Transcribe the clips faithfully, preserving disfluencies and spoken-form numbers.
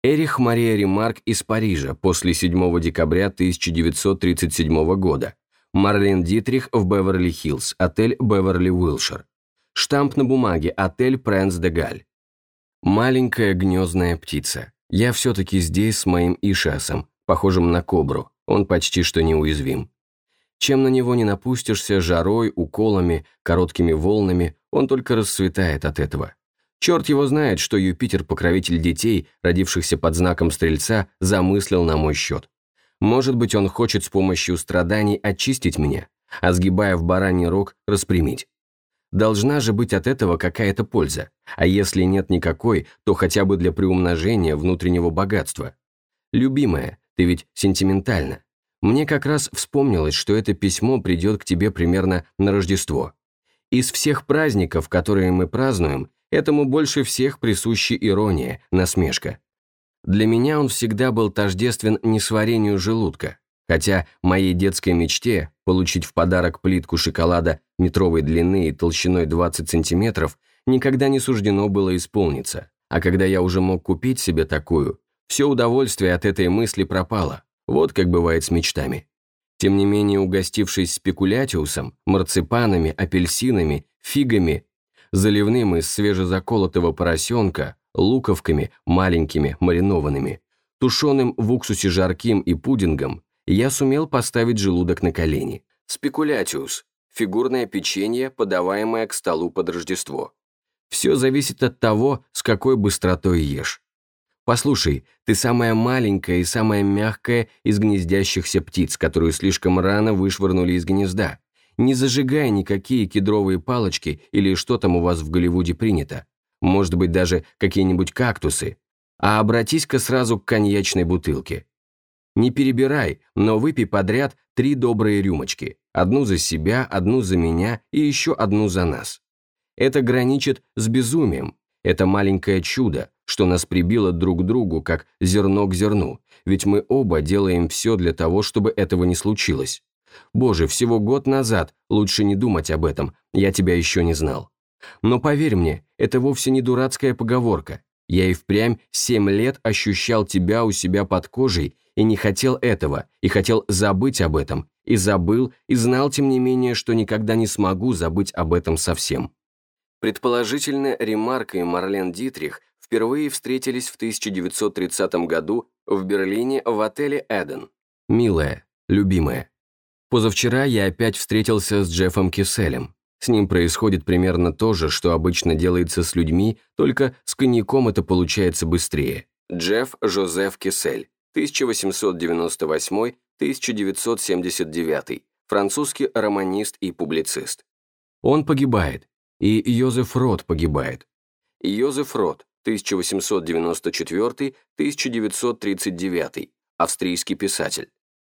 Эрих Мария Ремарк из Парижа после седьмого декабря тысяча девятьсот тридцать седьмого года. Марлен Дитрих в Беверли-Хиллз, отель Беверли-Уилшир. Штамп на бумаге, отель Пренс де Галь. Маленькая гнездная птица. Я все-таки здесь с моим Ишасом, похожим на кобру, он почти что неуязвим. Чем на него не напустишься, жарой, уколами, короткими волнами, он только расцветает от этого. Черт его знает, что Юпитер, покровитель детей, родившихся под знаком Стрельца, замыслил на мой счет. Может быть, он хочет с помощью страданий очистить меня, а сгибая в бараний рог, распрямить. Должна же быть от этого какая-то польза, а если нет никакой, то хотя бы для приумножения внутреннего богатства. Любимая, ты ведь сентиментальна. Мне как раз вспомнилось, что это письмо придет к тебе примерно на Рождество. Из всех праздников, которые мы празднуем, этому больше всех присуща ирония, насмешка. Для меня он всегда был тождествен несварению желудка, хотя моей детской мечте получить в подарок плитку шоколада метровой длины и толщиной двадцать сантиметров никогда не суждено было исполниться, а когда я уже мог купить себе такую, все удовольствие от этой мысли пропало, вот как бывает с мечтами. Тем не менее, угостившись спекулятиусом, марципанами, апельсинами, фигами, заливным из свежезаколотого поросенка, луковками маленькими маринованными, тушеным в уксусе жарким и пудингом, я сумел поставить желудок на колени. Спекулятиус – фигурное печенье, подаваемое к столу под Рождество. Все зависит от того, с какой быстротой ешь. Послушай, ты самая маленькая и самая мягкая из гнездящихся птиц, которую слишком рано вышвырнули из гнезда. Не зажигай никакие кедровые палочки или что там у вас в Голливуде принято. Может быть, даже какие-нибудь кактусы. А обратись-ка сразу к коньячной бутылке. Не перебирай, но выпей подряд три добрые рюмочки. Одну за себя, одну за меня и еще одну за нас. Это граничит с безумием. Это маленькое чудо, что нас прибило друг к другу, как зерно к зерну, ведь мы оба делаем все для того, чтобы этого не случилось. Боже, всего год назад, лучше не думать об этом, я тебя еще не знал. Но поверь мне, это вовсе не дурацкая поговорка. Я и впрямь семь лет ощущал тебя у себя под кожей и не хотел этого, и хотел забыть об этом, и забыл, и знал, тем не менее, что никогда не смогу забыть об этом совсем. Предположительно, Ремарк и Марлен Дитрих впервые встретились в тысяча девятьсот тридцатом году в Берлине в отеле «Эден». Милая, любимая. Позавчера я опять встретился с Джеффом Кисселем. С ним происходит примерно то же, что обычно делается с людьми, только с коньяком это получается быстрее. Джефф Жозеф Киссель, тысяча восемьсот девяносто восьмой — тысяча девятьсот семьдесят девятый, французский романист и публицист. Он погибает, и Йозеф Рот погибает. Йозеф Рот, тысяча восемьсот девяносто четвёртый — тысяча девятьсот тридцать девятый, австрийский писатель.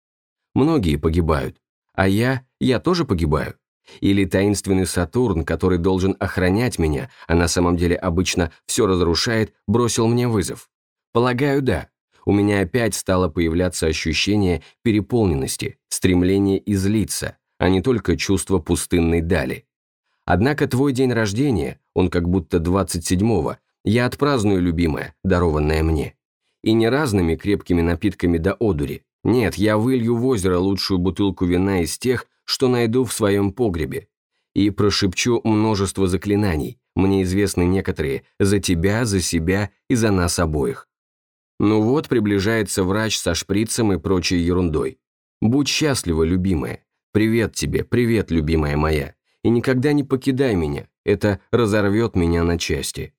Многие погибают, а я, я тоже погибаю. Или таинственный Сатурн, который должен охранять меня, а на самом деле обычно все разрушает, бросил мне вызов. Полагаю, да. У меня опять стало появляться ощущение переполненности, стремление излиться, а не только чувство пустынной дали. Однако твой день рождения, он как будто двадцать седьмого, я отпраздную, любимая, дарованное мне. И не разными крепкими напитками до одури. Нет, я вылью в озеро лучшую бутылку вина из тех, что найду в своем погребе, и прошепчу множество заклинаний, мне известны некоторые, за тебя, за себя и за нас обоих. Ну вот, приближается врач со шприцем и прочей ерундой. Будь счастлива, любимая. Привет тебе, привет, любимая моя. И никогда не покидай меня, это разорвет меня на части.